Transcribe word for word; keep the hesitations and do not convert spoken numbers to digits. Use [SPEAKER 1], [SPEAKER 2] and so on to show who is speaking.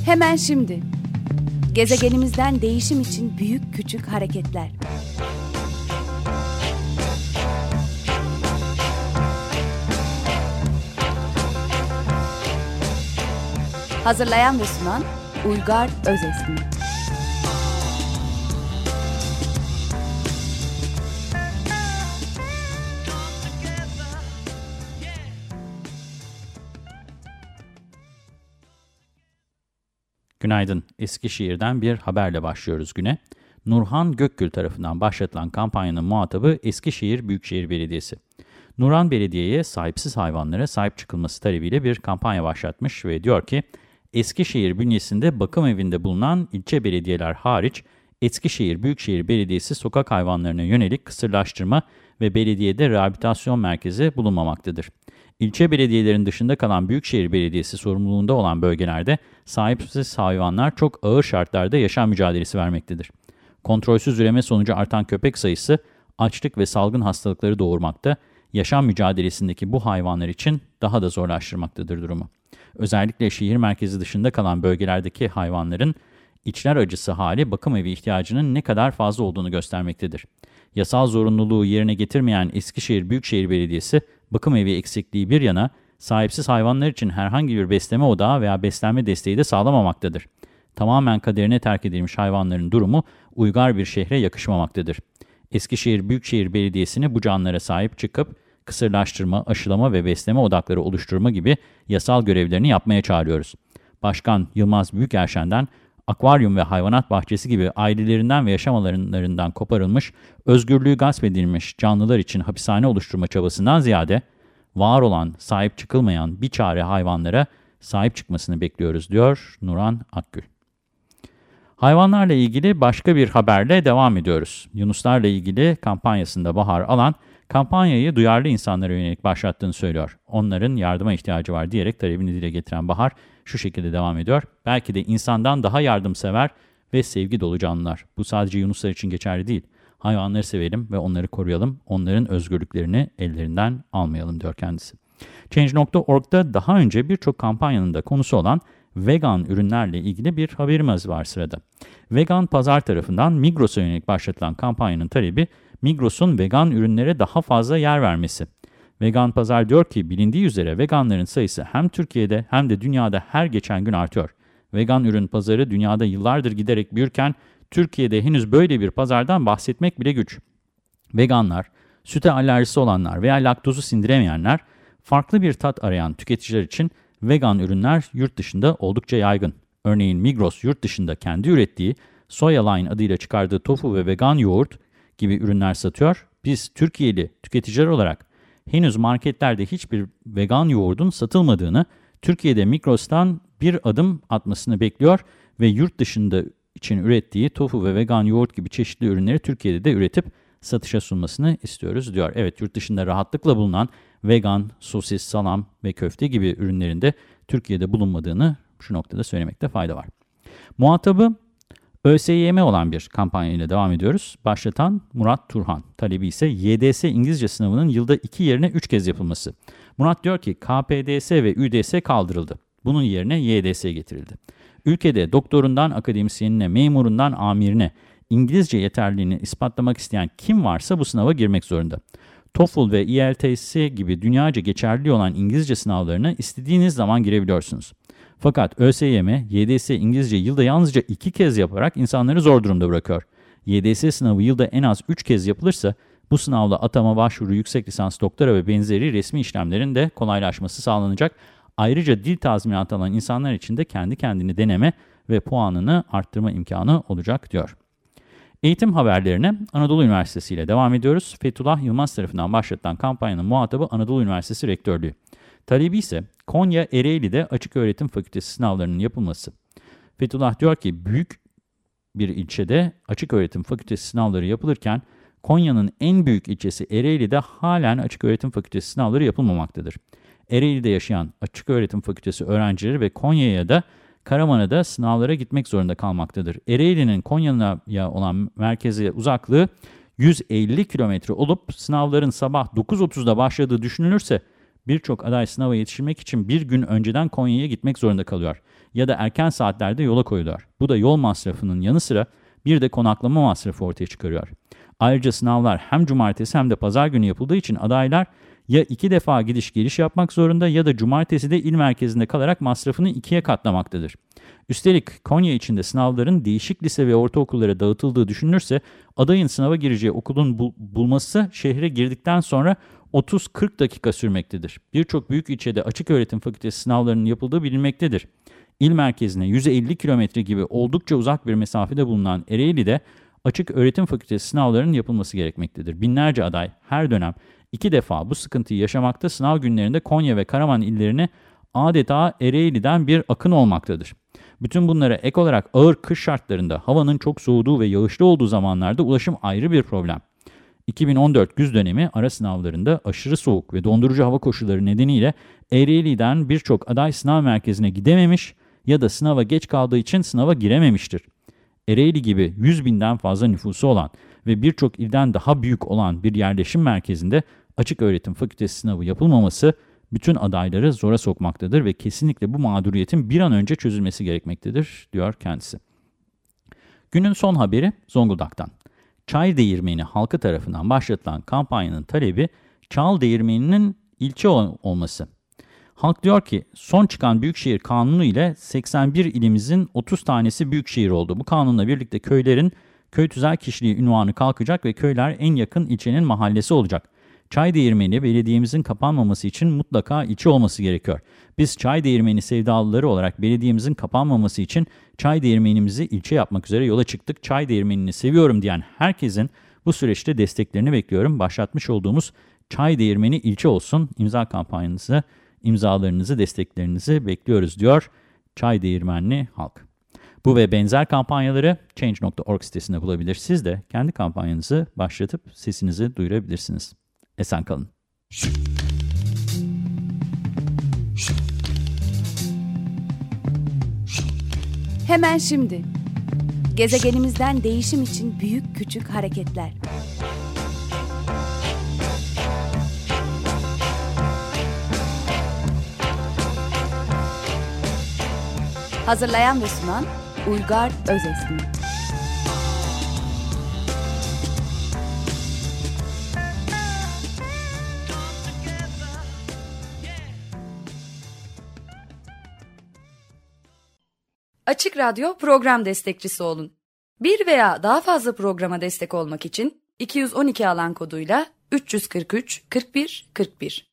[SPEAKER 1] Hemen şimdi. Gezegenimizden değişim için büyük küçük hareketler. Hazırlayan ve sunan Uygar Özesmi.
[SPEAKER 2] Günaydın. Eskişehir'den bir haberle başlıyoruz güne. Nurhan Gökgül tarafından başlatılan kampanyanın muhatabı Eskişehir Büyükşehir Belediyesi. Nurhan Belediye'ye sahipsiz hayvanlara sahip çıkılması talebiyle bir kampanya başlatmış ve diyor ki, Eskişehir bünyesinde bakım evinde bulunan ilçe belediyeler hariç, Eskişehir Büyükşehir Belediyesi sokak hayvanlarına yönelik kısırlaştırma ve belediyede rehabilitasyon merkezi bulunmamaktadır. İlçe belediyelerin dışında kalan Büyükşehir Belediyesi sorumluluğunda olan bölgelerde sahipsiz hayvanlar çok ağır şartlarda yaşam mücadelesi vermektedir. Kontrolsüz üreme sonucu artan köpek sayısı açlık ve salgın hastalıkları doğurmakta, yaşam mücadelesindeki bu hayvanlar için daha da zorlaştırmaktadır durumu. Özellikle şehir merkezi dışında kalan bölgelerdeki hayvanların içler acısı hali bakım evi ihtiyacının ne kadar fazla olduğunu göstermektedir. Yasal zorunluluğu yerine getirmeyen Eskişehir Büyükşehir Belediyesi, bakım evi eksikliği bir yana, sahipsiz hayvanlar için herhangi bir besleme odağı veya beslenme desteği de sağlamamaktadır. Tamamen kaderine terk edilmiş hayvanların durumu uygar bir şehre yakışmamaktadır. Eskişehir Büyükşehir Belediyesi'ni bu canlılara sahip çıkıp, kısırlaştırma, aşılama ve besleme odakları oluşturma gibi yasal görevlerini yapmaya çağırıyoruz. Başkan Yılmaz Büyükerşen'den, akvaryum ve hayvanat bahçesi gibi ailelerinden ve yaşam alanlarından koparılmış, özgürlüğü gasp edilmiş canlılar için hapishane oluşturma çabasından ziyade, var olan, sahip çıkılmayan bir çare hayvanlara sahip çıkmasını bekliyoruz, diyor Nurhan Akgül. Hayvanlarla ilgili başka bir haberle devam ediyoruz. Yunuslarla ilgili kampanyasında Bahar Alan, kampanyayı duyarlı insanlara yönelik başlattığını söylüyor. Onların yardıma ihtiyacı var diyerek talebini dile getiren Bahar şu şekilde devam ediyor. Belki de insandan daha yardımsever ve sevgi dolu canlılar. Bu sadece Yunuslar için geçerli değil. Hayvanları sevelim ve onları koruyalım. Onların özgürlüklerini ellerinden almayalım, diyor kendisi. Change nokta org'da daha önce birçok kampanyanın da konusu olan vegan ürünlerle ilgili bir haberimiz var sırada. Vegan Pazar tarafından Migros'a yönelik başlatılan kampanyanın talebi, Migros'un vegan ürünlere daha fazla yer vermesi. Vegan Pazar diyor ki, bilindiği üzere veganların sayısı hem Türkiye'de hem de dünyada her geçen gün artıyor. Vegan ürün pazarı dünyada yıllardır giderek büyürken, Türkiye'de henüz böyle bir pazardan bahsetmek bile güç. Veganlar, süte alerjisi olanlar veya laktozu sindiremeyenler, farklı bir tat arayan tüketiciler için vegan ürünler yurt dışında oldukça yaygın. Örneğin Migros yurt dışında kendi ürettiği Soya Line adıyla çıkardığı tofu ve vegan yoğurt gibi ürünler satıyor. Biz Türkiye'li tüketiciler olarak henüz marketlerde hiçbir vegan yoğurdun satılmadığını, Türkiye'de Migros'tan bir adım atmasını bekliyor ve yurt dışında için ürettiği tofu ve vegan yoğurt gibi çeşitli ürünleri Türkiye'de de üretip satışa sunmasını istiyoruz, diyor. Evet, yurt dışında rahatlıkla bulunan vegan, sosis, salam ve köfte gibi ürünlerin de Türkiye'de bulunmadığını şu noktada söylemekte fayda var. Muhatabı ÖSYM olan bir kampanya ile devam ediyoruz. Başlatan Murat Turhan. Talebi ise Y D S İngilizce sınavının yılda iki yerine üç kez yapılması. Murat diyor ki, K P D S ve Ü D S kaldırıldı. Bunun yerine Y D S getirildi. Ülkede doktorundan akademisyenine, memurundan amirine İngilizce yeterliliğini ispatlamak isteyen kim varsa bu sınava girmek zorunda. TOEFL ve I E L T S gibi dünyaca geçerli olan İngilizce sınavlarına istediğiniz zaman girebiliyorsunuz. Fakat ÖSYM, Y D S İngilizce yılda yalnızca iki kez yaparak insanları zor durumda bırakıyor. Y D S sınavı yılda en az üç kez yapılırsa, bu sınavla atama, başvuru, yüksek lisans, doktora ve benzeri resmi işlemlerin de kolaylaşması sağlanacak. Ayrıca dil tazminatı alan insanlar için de kendi kendini deneme ve puanını arttırma imkanı olacak, diyor. Eğitim haberlerine Anadolu Üniversitesi ile devam ediyoruz. Fethullah Yılmaz tarafından başlatılan kampanyanın muhatabı Anadolu Üniversitesi Rektörlüğü. Talebi ise Konya Ereğli'de Açıköğretim Fakültesi sınavlarının yapılması. Fethullah diyor ki, büyük bir ilçede Açıköğretim Fakültesi sınavları yapılırken, Konya'nın en büyük ilçesi Ereğli'de halen Açıköğretim Fakültesi sınavları yapılmamaktadır. Ereğli'de yaşayan Açıköğretim Fakültesi öğrencileri ve Konya'ya da Karaman'a da sınavlara gitmek zorunda kalmaktadır. Ereğli'nin Konya'ya olan merkeze uzaklığı yüz elli kilometre olup sınavların sabah dokuz otuzda başladığı düşünülürse Birçok aday sınava yetiştirmek için bir gün önceden Konya'ya gitmek zorunda kalıyor ya da erken saatlerde yola koyuluyor. Bu da yol masrafının yanı sıra bir de konaklama masrafı ortaya çıkarıyor. Ayrıca sınavlar hem cumartesi hem de pazar günü yapıldığı için adaylar ya iki defa gidiş geliş yapmak zorunda ya da cumartesi de il merkezinde kalarak masrafını ikiye katlamaktadır. Üstelik Konya içinde sınavların değişik lise ve ortaokullara dağıtıldığı düşünülürse adayın sınava gireceği okulun bul- bulması şehre girdikten sonra otuz kırk dakika sürmektedir. Birçok büyük ilçede açık öğretim fakültesi sınavlarının yapıldığı bilinmektedir. İl merkezine yüz elli kilometre gibi oldukça uzak bir mesafede bulunan Ereğli'de açık öğretim fakültesi sınavlarının yapılması gerekmektedir. Binlerce aday her dönem iki defa bu sıkıntıyı yaşamakta, sınav günlerinde Konya ve Karaman illerine adeta Ereğli'den bir akın olmaktadır. Bütün bunlara ek olarak ağır kış şartlarında havanın çok soğuduğu ve yağışlı olduğu zamanlarda ulaşım ayrı bir problem. iki bin on dört güz dönemi ara sınavlarında aşırı soğuk ve dondurucu hava koşulları nedeniyle Ereğli'den birçok aday sınav merkezine gidememiş ya da sınava geç kaldığı için sınava girememiştir. Ereğli gibi yüz binden fazla nüfusu olan ve birçok ilden daha büyük olan bir yerleşim merkezinde açık öğretim fakültesi sınavı yapılmaması bütün adayları zora sokmaktadır ve kesinlikle bu mağduriyetin bir an önce çözülmesi gerekmektedir, diyor kendisi. Günün son haberi Zonguldak'tan. Çay Değirmeni halkı tarafından başlatılan kampanyanın talebi Çal Değirmeni'nin ilçe ol- olması. Halk diyor ki son çıkan Büyükşehir Kanunu ile seksen bir ilimizin otuz tanesi büyükşehir oldu. Bu kanunla birlikte köylerin köy tüzel kişiliği unvanı kalkacak ve köyler en yakın ilçenin mahallesi olacak. Çay Değirmeni belediyemizin kapanmaması için mutlaka ilçe olması gerekiyor. Biz Çay Değirmeni sevdalıları olarak belediyemizin kapanmaması için Çay Değirmenimizi ilçe yapmak üzere yola çıktık. Çay Değirmeni'ni seviyorum diyen herkesin bu süreçte desteklerini bekliyorum. Başlatmış olduğumuz Çay Değirmeni ilçe olsun imza kampanyanızı, imzalarınızı, desteklerinizi bekliyoruz, diyor Çay Değirmenli halk. Bu ve benzer kampanyaları change nokta org sitesinde bulabilir. Siz de kendi kampanyanızı başlatıp sesinizi duyurabilirsiniz. Esen kalın.
[SPEAKER 1] Hemen şimdi. Gezegenimizden değişim için büyük küçük hareketler. Hazırlayan ve sunan Uygar Özesmi.
[SPEAKER 3] Açık Radyo program destekçisi olun. Bir veya daha fazla programa destek olmak için iki yüz on iki alan koduyla üç yüz kırk üç kırk bir kırk bir